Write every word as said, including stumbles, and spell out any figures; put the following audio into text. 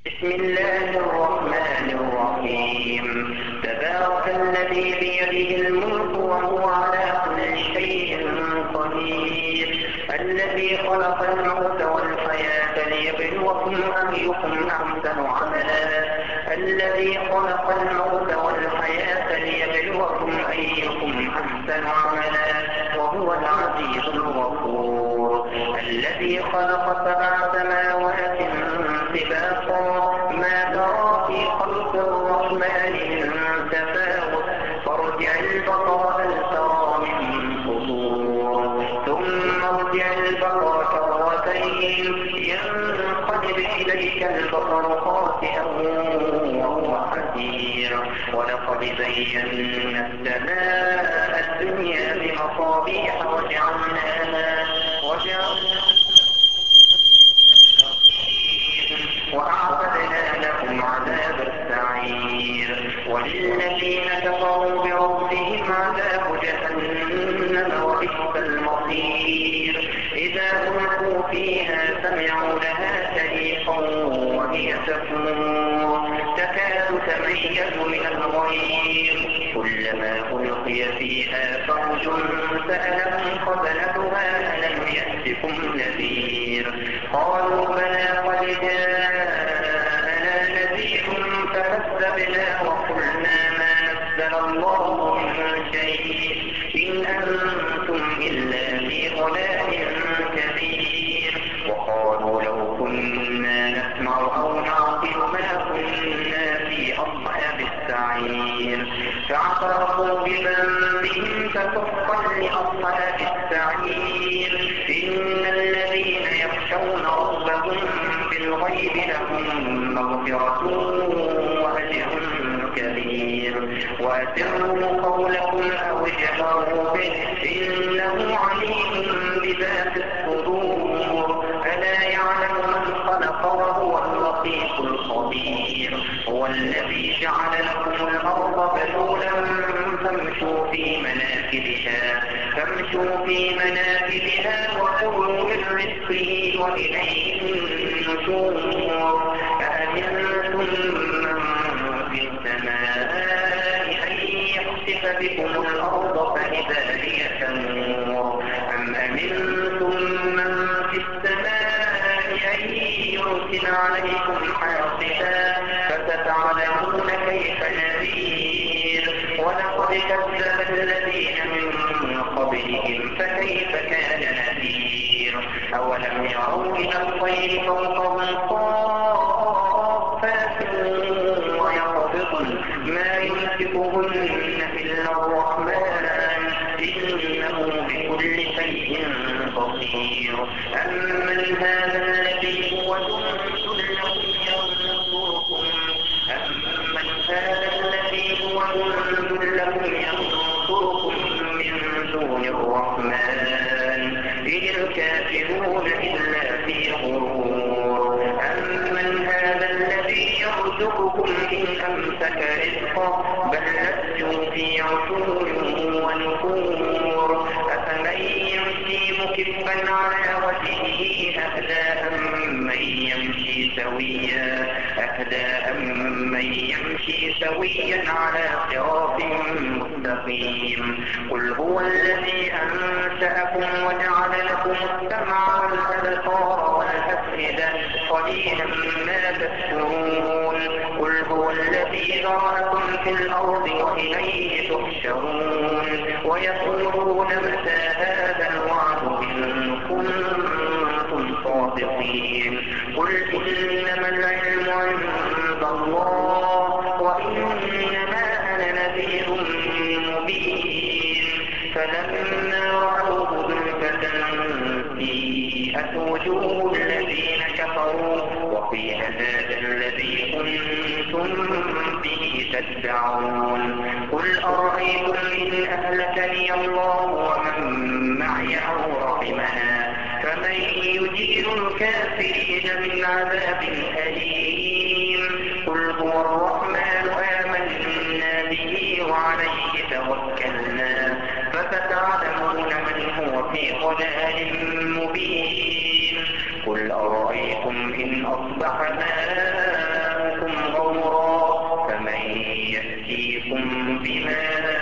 بسم الله الرحمن الرحيم. تبارك الذي بيده الملك وهو على كل شيء قدير. الذي خلق الموت والحياة ليبلوكم أيكم أحسن عملا. الذي خلق الموت والحياة ليبلوكم أيكم أحسن عملا وهو العزيز الغفور. الذي خلق سبع سماوات طباقا ما ترى في خلق الرحمن من تفاوت فارجع البصر هل ترى من فطور ثم ارجع البصر كرتين ينقلب إليك البصر خاسئا وهو حسير. ولقد زينا السماء الدنيا بمصابيح وجعلناها وجعلناها وأعتدنا لهم عذاب السعير. وللذين كفروا بربهم عذاب جهنم وبئس المصير. إذا ألقوا فيها سمعوا لها شهيقا وهي تفور تكاد تميز من الغيظ كلما ألقي فيها فوج سألهم خزنتها ألم يأتكم نذير قالوا بلى قد جاءنا نذير فكذبنا وقلنا ما نزل الله من شيء إن أنتم إلا في ضلال كبير. وقالوا لو كنا نسمع أو نعقل ما كنا في أصحاب السعير فاعترفوا بذنبهم فسحقا لأصحاب السعير. إن الذين يخشون ربهم بالغيب لهم مغفرة وأجر كبير. وأسروا قولكم أو اجهروا به إنه عليم بذات الصدور. ألا يعلم من خلق وهو اللطيف الخبير. هو الذي جعل لكم الأرض ذلولا فامشوا في مناكبها فامشوا في مناكبها وكلوا من رزقه وإليه النشور. أأمنتم من في السماء أن يخسف بكم الأرض فإذا هي تمور أم أمنتم من في السماء أن يرسل عليكم حاصبا فستعلمون كيف نذير. ولقد كذب الذين من قبلهم فكيف كان نذير. أولم يروا إلى الطير فوقهم صافات ويقبضن ما يمسكهن إلا الرحمن إنه بكل شيء بصير. أمن هذا الذي هو جند لكم ينصركم أمن هذا الذي هو جند لكم ينصركم من دون الرحمن إن الكافرون إلا في غرور. أمن هذا الذي يرزقكم إن أمسك رزقه بل لجوا في عتو ونفور. أفمن يمشي مكبا على وجهه أهدى أمن يمشي سويا أهدى أمن يمشي سويا على صراط مستقيم. قل هو الذي أنشأكم وجعل لكم السمع والأبصار والأفئدة قليلا ما تشكرون. قل هو الذي ذرأكم في الأرض وإليه تحشرون. ويقولون متى هذا الوعد إن كنتم صادقين. قل إنما العلم عند الله وإنما أنا نذير مبين. فلما رأوه زلفة سيئت وجوه الذين كفروا وقيل هذا الذي كنتم به تدعون. قل أرأيتم إن أهلكني الله ومن معي أو رحمنا فمن يجير الكافرين من عذاب أليم. قل هو الرحمن آمنا به وعليه توكلنا فستعلمون من هو في ضلال مبين. قل أرأيتم إن أصبح ماء يمددكم بما